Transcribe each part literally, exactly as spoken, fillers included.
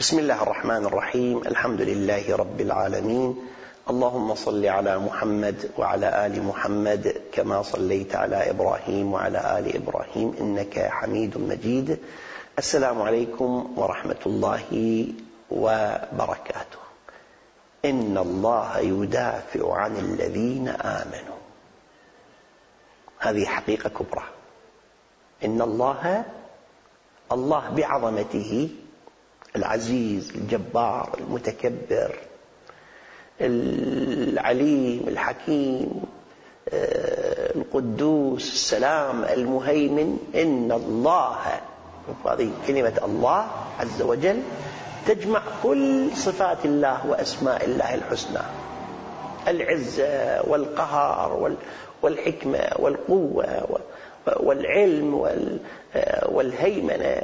بسم الله الرحمن الرحيم. الحمد لله رب العالمين. اللهم صل على محمد وعلى آل محمد كما صليت على إبراهيم وعلى آل إبراهيم إنك حميد مجيد. السلام عليكم ورحمة الله وبركاته. إن الله يدافع عن الذين آمنوا. هذه حقيقة كبرى. إن الله الله بعظمته العزيز الجبار المتكبر العليم الحكيم القدوس السلام المهيمن. إن الله، هذه كلمة الله عز وجل تجمع كل صفات الله وأسماء الله الحسنى: العزة والقهر والحكمة والقوة والعلم والهيمنة،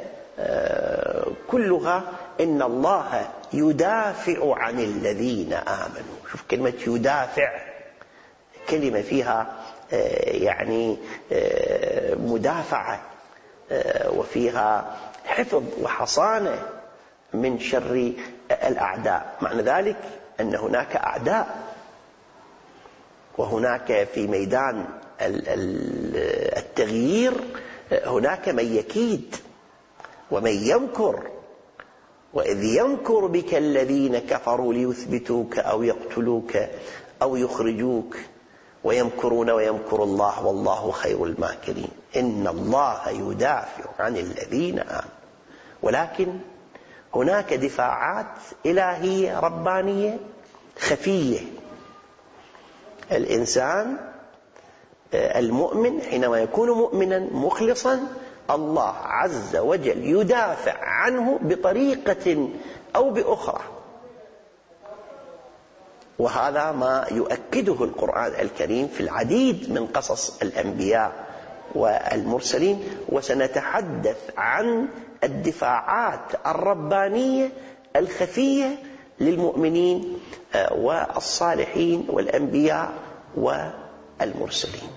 كلها إن الله يدافع عن الذين آمنوا. شوف كلمة يدافع، كلمة فيها يعني مدافعة وفيها حفظ وحصانة من شر الأعداء. معنى ذلك أن هناك أعداء، وهناك في ميدان التغيير هناك من يكيد ومن يمكر. وإذ يمكر بك الذين كفروا ليثبتوك أو يقتلوك أو يخرجوك ويمكرون ويمكر الله والله خير الماكرين. إن الله يدافع عن الذين آمنوا. ولكن هناك دفاعات إلهية ربانية خفية. الإنسان المؤمن حينما يكون مؤمنا مخلصا الله عز وجل يدافع عنه بطريقة أو بأخرى، وهذا ما يؤكده القرآن الكريم في العديد من قصص الأنبياء والمرسلين. وسنتحدث عن الدفاعات الربانية الخفية للمؤمنين والصالحين والأنبياء والمرسلين.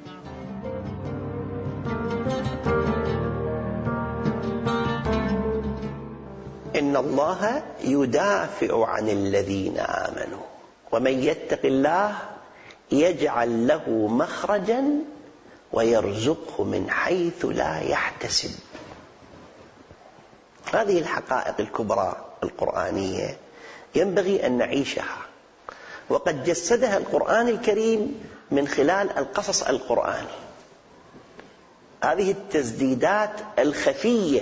إن الله يدافع عن الذين آمنوا ومن يتق الله يجعل له مخرجا ويرزقه من حيث لا يحتسب. هذه الحقائق الكبرى القرآنية ينبغي أن نعيشها، وقد جسدها القرآن الكريم من خلال القصص القرآني. هذه التسديدات الخفية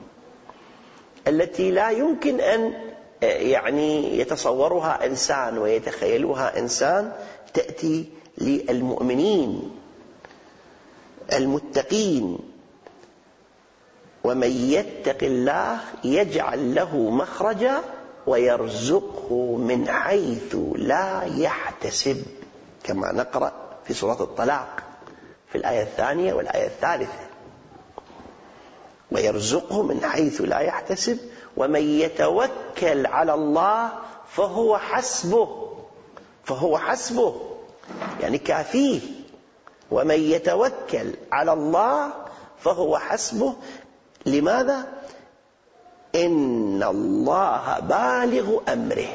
التي لا يمكن أن يعني يتصورها إنسان ويتخيلها إنسان تأتي للمؤمنين المتقين. ومن يتق الله يجعل له مخرجا ويرزقه من حيث لا يحتسب، كما نقرأ في سورة الطلاق في الآية الثانية والآية الثالثة. ويرزقه من حيث لا يحتسب ومن يتوكل على الله فهو حسبه. فهو حسبه يعني كافيه. ومن يتوكل على الله فهو حسبه. لماذا؟ إن الله بالغ أمره.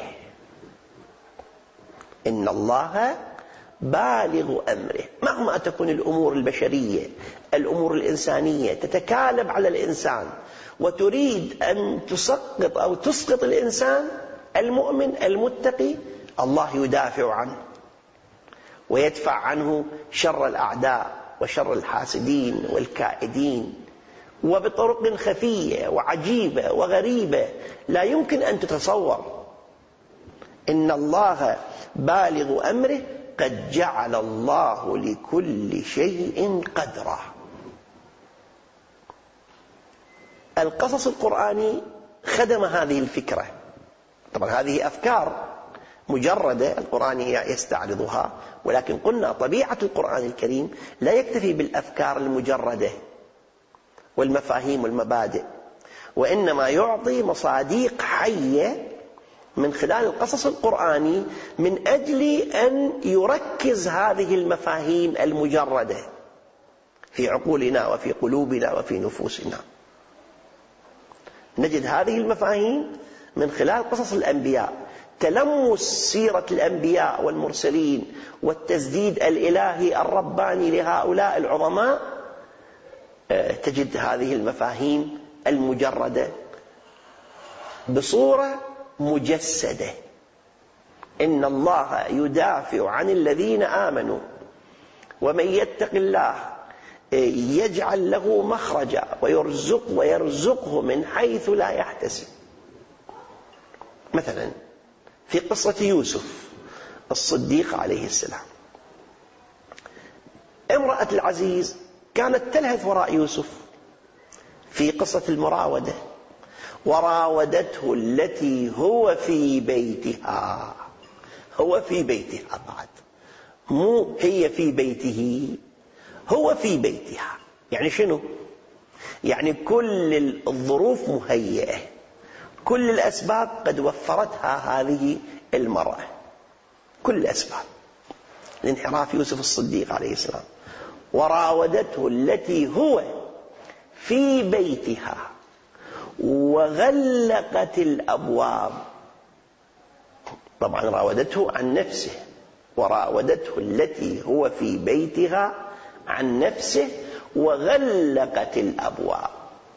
إن الله بالغ أمره. مهما تكون الأمور البشرية الأمور الإنسانية تتكالب على الإنسان وتريد أن تسقط أو تسقط الإنسان المؤمن المتقي، الله يدافع عنه ويدفع عنه شر الأعداء وشر الحاسدين والكائدين، وبطرق خفية وعجيبة وغريبة لا يمكن أن تتصور. إن الله بالغ أمره قد جعل الله لكل شيء قدرا. القصص القرآني خدم هذه الفكرة. طبعا هذه أفكار مجردة القرآن يستعرضها، ولكن قلنا طبيعة القرآن الكريم لا يكتفي بالأفكار المجردة والمفاهيم والمبادئ، وإنما يعطي مصادق حية من خلال القصص القرآني من أجل أن يركز هذه المفاهيم المجردة في عقولنا وفي قلوبنا وفي نفوسنا. نجد هذه المفاهيم من خلال قصص الأنبياء، تلمس سيرة الأنبياء والمرسلين والتسديد الإلهي الرباني لهؤلاء العظماء، تجد هذه المفاهيم المجردة بصورة مجسدة. إن الله يدافع عن الذين آمنوا ومن يتق الله يجعل له مخرجا ويرزق ويرزقه من حيث لا يحتسب. مثلا في قصة يوسف الصديق عليه السلام، امرأة العزيز كانت تلهث وراء يوسف في قصة المراودة، وراودته التي هو في بيتها. هو في بيتها بعد، مو هي في بيته، هو في بيتها. يعني شنو؟ يعني كل الظروف مهيئة، كل الأسباب قد وفرتها هذه المرأة، كل الأسباب لانحراف يوسف الصديق عليه السلام. وراودته التي هو في بيتها وغلقت الأبواب. طبعا راودته عن نفسه، وراودته التي هو في بيتها عن نفسه وغلقت الأبواب.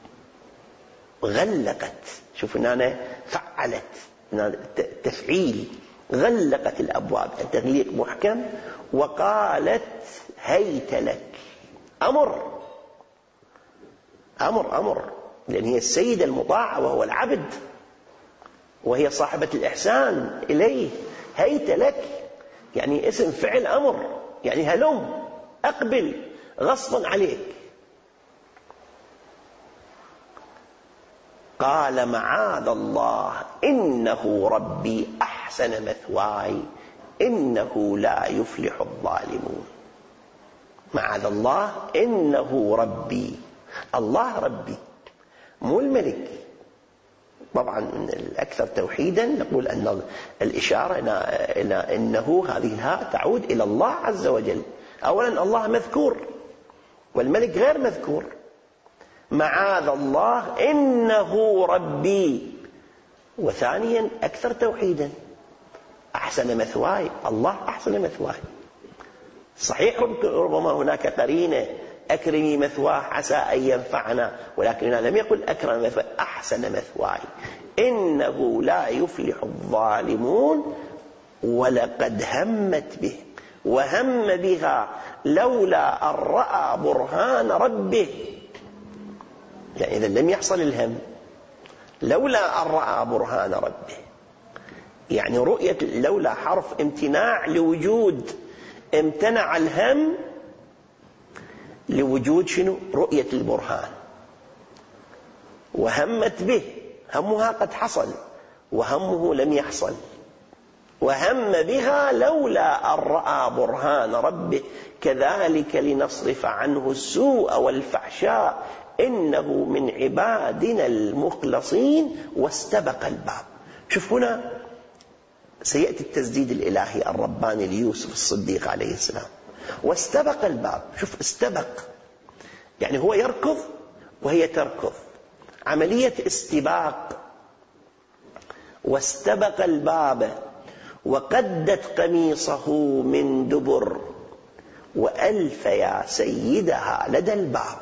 غلقت، شوف هنا فعلت، تفعيل، غلقت الأبواب، التغليق محكم. وقالت هيت لك، أمر أمر أمر لأن هي السيدة المطاعة وهو العبد، وهي صاحبة الإحسان إليه. هيت لك يعني اسم فعل أمر، يعني هلم، أقبل غصبا عليك. قال معاذ الله إنه ربي أحسن مثواي إنه لا يفلح الظالمون. معاذ الله إنه ربي، الله ربي مو الملك. طبعا الأكثر توحيدا نقول أن الإشارة إلى إنه، هذه الهاء تعود إلى الله عز وجل. أولا الله مذكور والملك غير مذكور. معاذ الله إنه ربي. وثانيا أكثر توحيدا، أحسن مثواي، الله أحسن مثواي. صحيح ربما هناك قرينة أكرمي مثواه عسى أن ينفعنا، ولكن لم يقل أكرم مثواه، أحسن مثواي إنه لا يفلح الظالمون ولقد همت به وهم بها لولا أن رأى برهان ربه. يعني إذا لم يحصل الهم لولا أن رأى برهان ربه، يعني رؤية، لولا حرف امتناع لوجود، امتنع الهم لوجود شنو؟ رؤية البرهان. وهمت به، همها قد حصل وهمه لم يحصل. وهم بها لولا أن رأى برهان ربه كذلك لنصرف عنه السوء والفحشاء إنه من عبادنا المخلصين واستبق الباب. شوف هنا سيأتي التسديد الإلهي الرباني ليوسف الصديق عليه السلام. واستبق الباب، شوف استبق يعني هو يركض وهي تركض، عملية استباق. واستبق الباب وقدت قميصه من دبر وألف يا سيدها لدى الباب.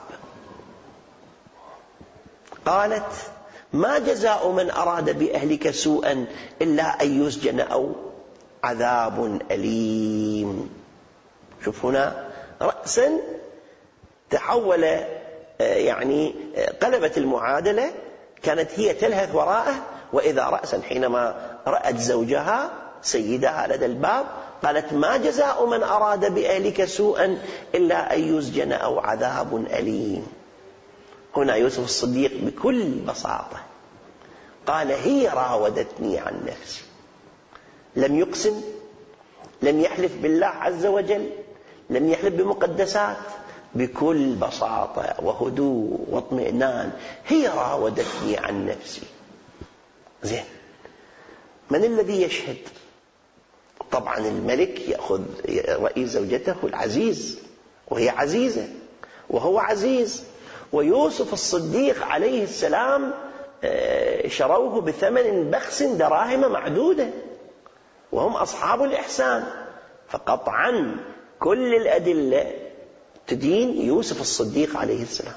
قالت ما جزاء من أراد بأهلك سوءا إلا أن يسجن أو عذاب أليم. شوف هنا رأسا تحول، يعني قلبت المعادلة، كانت هي تلهث وراءه، وإذا رأسا حينما رأت زوجها سيدها لدى الباب قالت ما جزاء من أراد بأهلك سوءا إلا أن يسجن أو عذاب أليم. هنا يوسف الصديق بكل بساطة قال هي راودتني عن نفسي. لم يقسم، لم يحلف بالله عز وجل، لم يحلف بمقدسات، بكل بساطة وهدوء واطمئنان هي راودتني عن نفسي. زين، من الذي يشهد؟ طبعا الملك يأخذ رأي زوجته العزيز، وهي عزيزة وهو عزيز. ويوسف الصديق عليه السلام شروه بثمن بخس دراهم معدودة وهم أصحاب الإحسان. فقطعا كل الأدلة تدين يوسف الصديق عليه السلام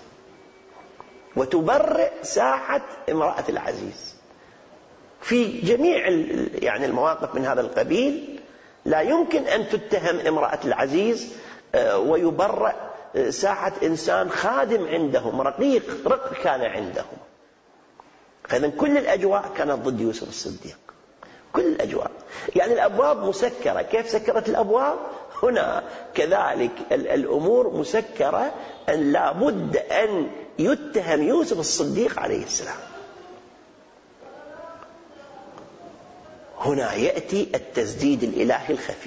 وتبرئ ساحة امرأة العزيز. في جميع يعني المواقف من هذا القبيل لا يمكن أن تتهم امرأة العزيز ويبرئ ساحة إنسان خادم عندهم، رقيق رق كان عندهم. فإذا كل الأجواء كانت ضد يوسف الصديق، كل الأجواء. يعني الأبواب مسكرة. كيف سكرت الأبواب؟ هنا كذلك الأمور مسكرة، أن لا بد أن يتهم يوسف الصديق عليه السلام. هنا يأتي التسديد الإلهي الخفي.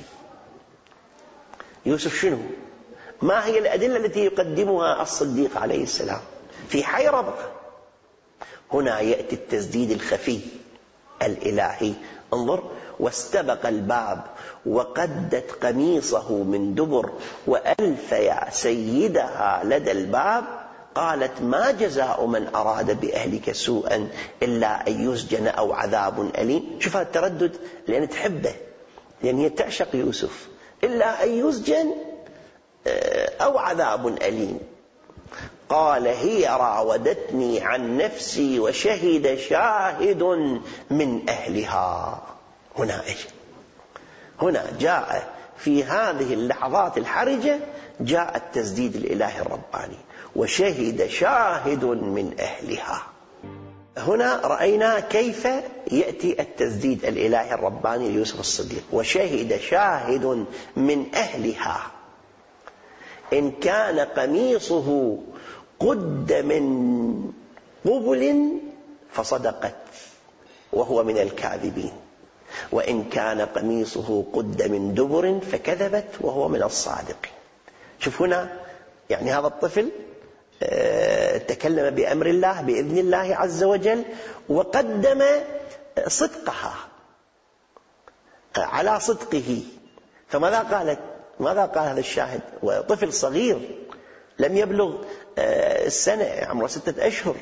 يوسف شنو؟ ما هي الأدلة التي يقدمها الصديق عليه السلام؟ في حيرة بقى. هنا يأتي التسديد الخفي الإلهي. انظر: واستبق الباب وقدت قميصه من دبر وألف يا سيدها لدى الباب قالت ما جزاء من أراد بأهلك سوءا إلا أن يسجن أو عذاب أليم. شوف هذا التردد، لأن تحبه، لأن هي تعشق يوسف. إلا أن يسجن أو عذاب أليم. قال هي راودتني عن نفسي وشهد شاهد من أهلها. هنا إيش؟ هنا جاء في هذه اللحظات الحرجة جاء التسديد الإلهي الرباني: وشهد شاهد من أهلها. هنا رأينا كيف يأتي التسديد الإلهي الرباني ليوسف الصديق: وشهد شاهد من أهلها إن كان قميصه قد من قبل فصدقت وهو من الكاذبين، وإن كان قميصه قد من دبر فكذبت وهو من الصادقين. شوف هنا، يعني هذا الطفل تكلم بأمر الله بإذن الله عز وجل وقدم صدقها على صدقه. فماذا قالت؟ ماذا قال هذا الشاهد؟ وطفل صغير لم يبلغ السنة، عمره ستة أشهر،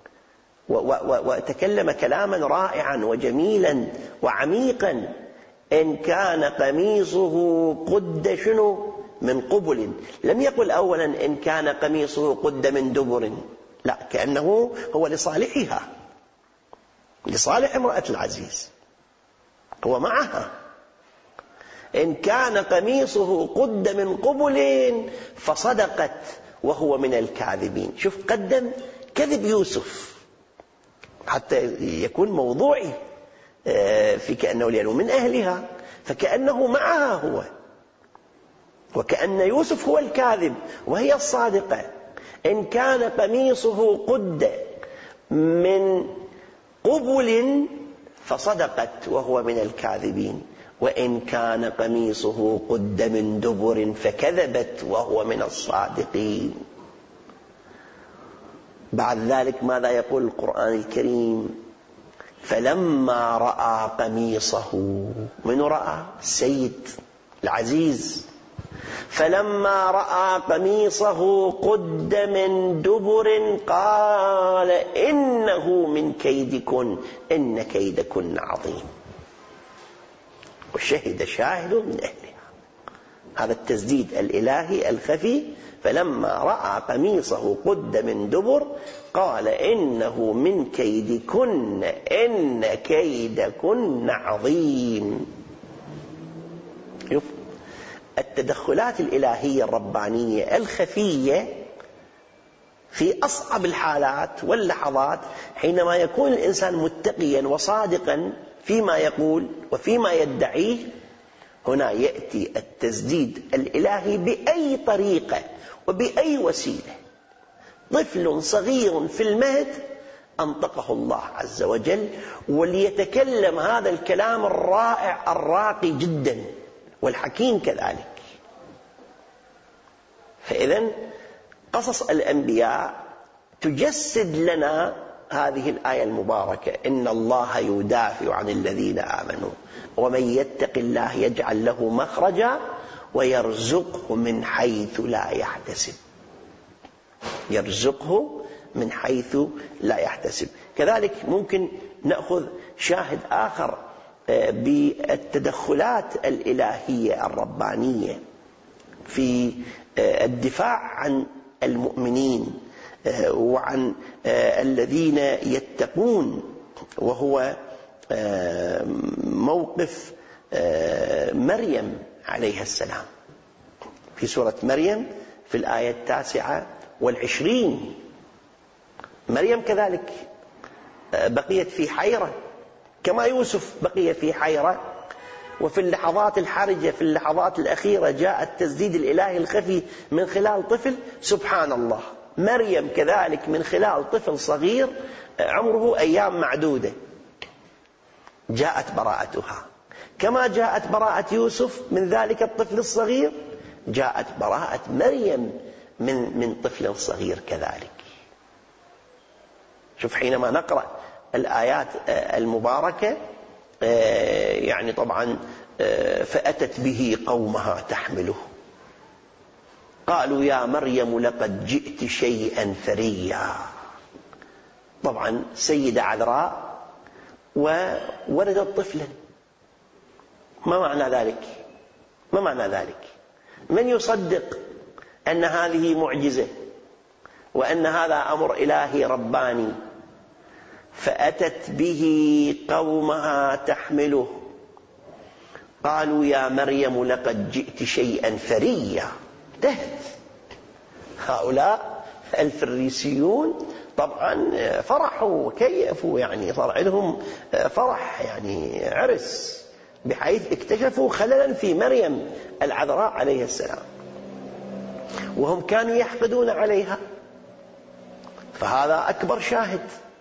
وتكلم كلاما رائعا وجميلا وعميقا: إن كان قميصه قد شنو من قبل. لم يقل أولا إن كان قميصه قد من دبر، لا، كأنه هو لصالحها، لصالح امرأة العزيز، هو معها. إن كان قميصه قد من قبل فصدقت وهو من الكاذبين. شوف، قدم كذب يوسف حتى يكون موضوعي، في كأنه لأنه من أهلها، فكأنه معها هو، وكأن يوسف هو الكاذب وهي الصادقة. إن كان قميصه قد من قبل فصدقت وهو من الكاذبين، وإن كان قميصه قد من دبر فكذبت وهو من الصادقين. بعد ذلك ماذا يقول القرآن الكريم؟ فلما رأى قميصه، من رأى؟ السيد العزيز. فلما رأى قميصه قد من دبر قال إنه من كيدكن إن كيدكن عظيم، وشهد شاهد من أهلها. هذا التسديد الإلهي الخفي: فلما رأى قميصه قد من دبر قال إنه من كيدكن إن كيدكن عظيم. التدخلات الإلهية الربانية الخفية في أصعب الحالات واللحظات، حينما يكون الإنسان متقيا وصادقا فيما يقول وفيما يدعيه، هنا يأتي التسديد الإلهي بأي طريقة وبأي وسيلة. طفل صغير في المهد أنطقه الله عز وجل، وليتكلم هذا الكلام الرائع الراقي جدا والحكيم كذلك. فإذن قصص الأنبياء تجسد لنا هذه الآية المباركة: إن الله يدافع عن الذين آمنوا ومن يتق الله يجعل له مخرجا ويرزقه من حيث لا يحتسب. يرزقه من حيث لا يحتسب. كذلك ممكن نأخذ شاهد آخر بالتدخلات الإلهية الربانية في الدفاع عن المؤمنين وعن الذين يتقون، وهو موقف مريم عليها السلام في سورة مريم في الآية التاسعة والعشرين. مريم كذلك بقيت في حيرة كما يوسف بقي في حيرة، وفي اللحظات الحرجة في اللحظات الأخيرة جاء التسديد الإلهي الخفي من خلال طفل. سبحان الله، مريم كذلك من خلال طفل صغير عمره أيام معدودة جاءت براءتها، كما جاءت براءة يوسف من ذلك الطفل الصغير جاءت براءة مريم من من طفل صغير كذلك. شوف حينما نقرأ الآيات المباركة يعني طبعا فأتت به قومها تحمله قالوا يا مريم لقد جئت شيئا فريا. طبعا سيدة عذراء وولدت طفلا، ما معنى ذلك؟ ما معنى ذلك؟ من يصدق أن هذه معجزة وأن هذا أمر إلهي رباني؟ فأتت به قومها تحمله قالوا يا مريم لقد جئت شيئا فريا. انتهت. هؤلاء الفريسيون طبعا فرحوا وكيفوا، يعني صار عندهم فرح يعني عرس، بحيث اكتشفوا خللا في مريم العذراء عليه السلام، وهم كانوا يحقدون عليها. فهذا أكبر شاهد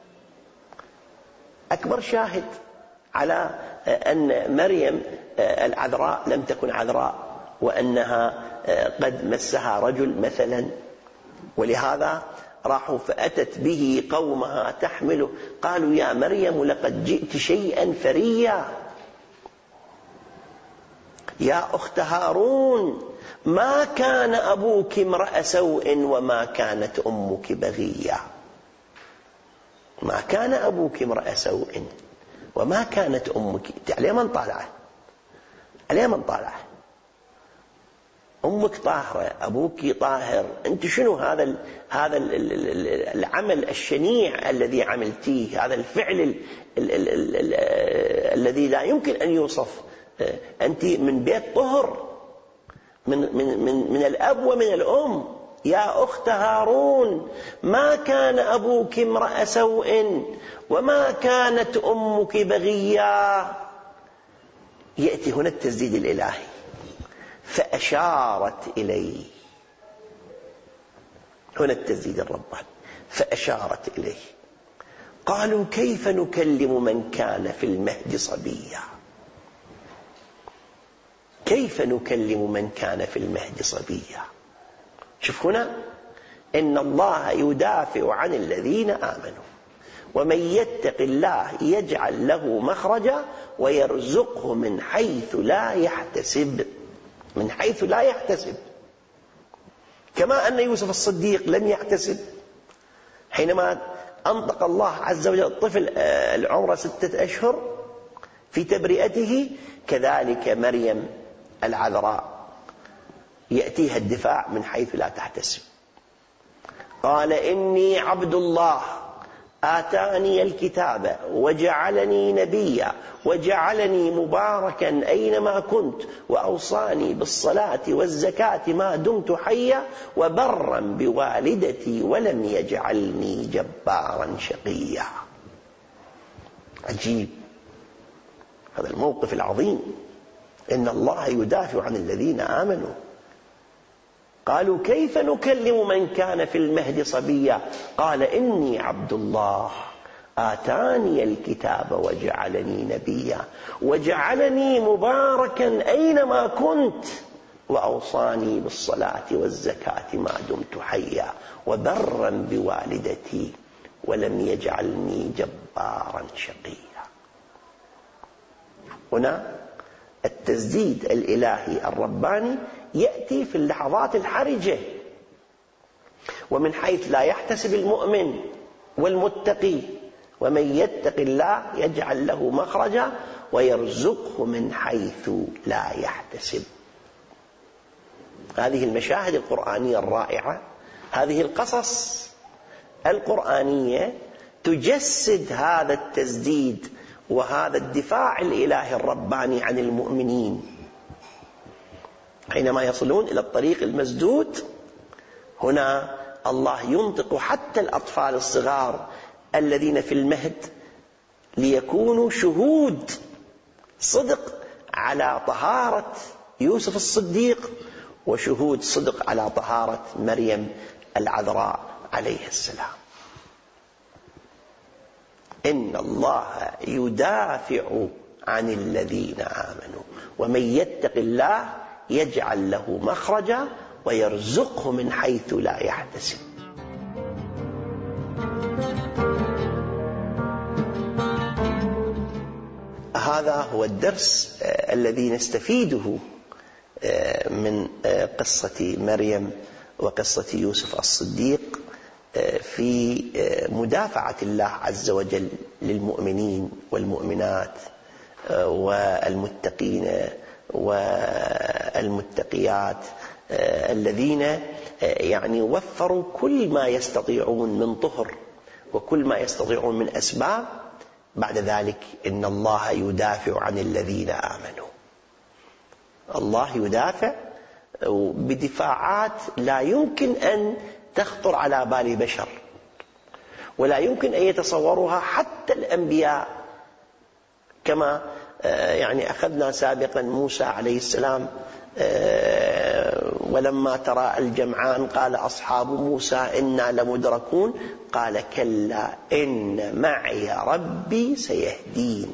أكبر شاهد على أن مريم العذراء لم تكن عذراء، وأنها قد مسها رجل مثلا. ولهذا راحوا فأتت به قومها تحمله قالوا يا مريم لقد جئت شيئا فريا يا أخت هارون ما كان أبوك امرأ سوء وما كانت أمك بغيا. ما كان أبوك امرأ سوء وما كانت أمك. عليه من طالعه عليه من طالعه أمك طاهرة، أبوك طاهر، أنت شنو هذا ال هذا ال العمل الشنيع الذي عملتيه، هذا الفعل ال ال ال ال ال الذي لا يمكن أن يوصف. أنت من بيت طهر، من من من من الأب ومن الأم. يا أخت هارون ما كان أبوك امرأ سوء وما كانت أمك بغيا. يأتي هنا التسديد الإلهي فأشارت إليه. هنا التسديد الرباني فأشارت إليه. قالوا كيف نكلم من كان في المهد صبيا. كيف نكلم من كان في المهد صبيا. شوف هنا إن الله يدافع عن الذين آمنوا ومن يتق الله يجعل له مخرجا ويرزقه من حيث لا يحتسب. من حيث لا يحتسب، كما أن يوسف الصديق لم يحتسب حينما أنطق الله عز وجل الطفل العمر ستة أشهر في تبرئته، كذلك مريم العذراء يأتيها الدفاع من حيث لا تحتسب. قال إني عبد الله آتاني الكتاب وجعلني نبيا وجعلني مباركا أينما كنت وأوصاني بالصلاة والزكاة ما دمت حيا وبرا بوالدتي ولم يجعلني جبارا شقيا. عجيب هذا الموقف العظيم، إن الله يدافع عن الذين آمنوا. قالوا كيف نكلم من كان في المهد صبيا. قال إني عبد الله آتاني الكتاب وجعلني نبيا وجعلني مباركا أينما كنت وأوصاني بالصلاة والزكاة ما دمت حيا وبرا بوالدتي ولم يجعلني جبارا شقيا. هنا التسديد الإلهي الرباني يأتي في اللحظات الحرجة، ومن حيث لا يحتسب المؤمن والمتقي. ومن يتق الله يجعل له مخرجا ويرزقه من حيث لا يحتسب. هذه المشاهد القرآنية الرائعة، هذه القصص القرآنية تجسد هذا التسديد وهذا الدفاع الإلهي الرباني عن المؤمنين. حينما يصلون إلى الطريق المسدود، هنا الله ينطق حتى الأطفال الصغار الذين في المهد ليكونوا شهود صدق على طهارة يوسف الصديق، وشهود صدق على طهارة مريم العذراء عليه السلام. إن الله يدافع عن الذين آمنوا ومن يتق الله يجعل له مخرجا ويرزقه من حيث لا يحتسب. هذا هو الدرس الذي نستفيده من قصة مريم وقصة يوسف الصديق في مدافعة الله عز وجل للمؤمنين والمؤمنات والمتقين والمتقيات الذين يعني وفروا كل ما يستطيعون من طهر وكل ما يستطيعون من أسباب. بعد ذلك إن الله يدافع عن الذين آمنوا. الله يدافع بدفاعات لا يمكن أن تخطر على بال بشر، ولا يمكن أن يتصورها حتى الأنبياء. كما يعني أخذنا سابقا موسى عليه السلام، ولما ترى الجمعان قال أصحاب موسى إنا لمدركون، قال كلا إن معي ربي سيهدين.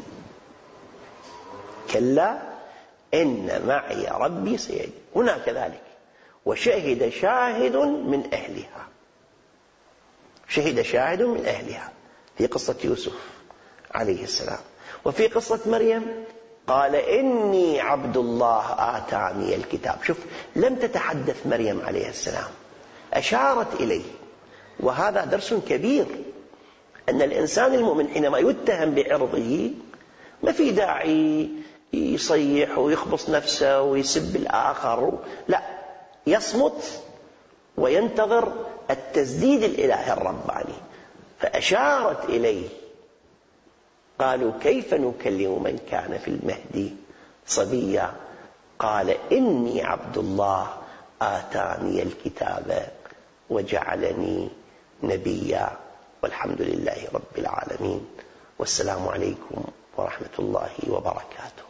كلا إن معي ربي سيهدين. هنا كذلك وشهد شاهد من أهلها. شهد شاهد من أهلها في قصة يوسف عليه السلام. وفي قصة مريم قال إني عبد الله آتاني الكتاب. شوف، لم تتحدث مريم عليه السلام، أشارت إليه. وهذا درس كبير، أن الإنسان المؤمن حينما يتهم بعرضه ما في داعي يصيح ويخبص نفسه ويسب الآخر، لا، يصمت وينتظر التسديد الإلهي الرباني. فأشارت إليه. قالوا كيف نكلم من كان في المهدي صبيا؟ قال إني عبد الله آتاني الكتاب وجعلني نبيا والحمد لله رب العالمين. والسلام عليكم ورحمة الله وبركاته.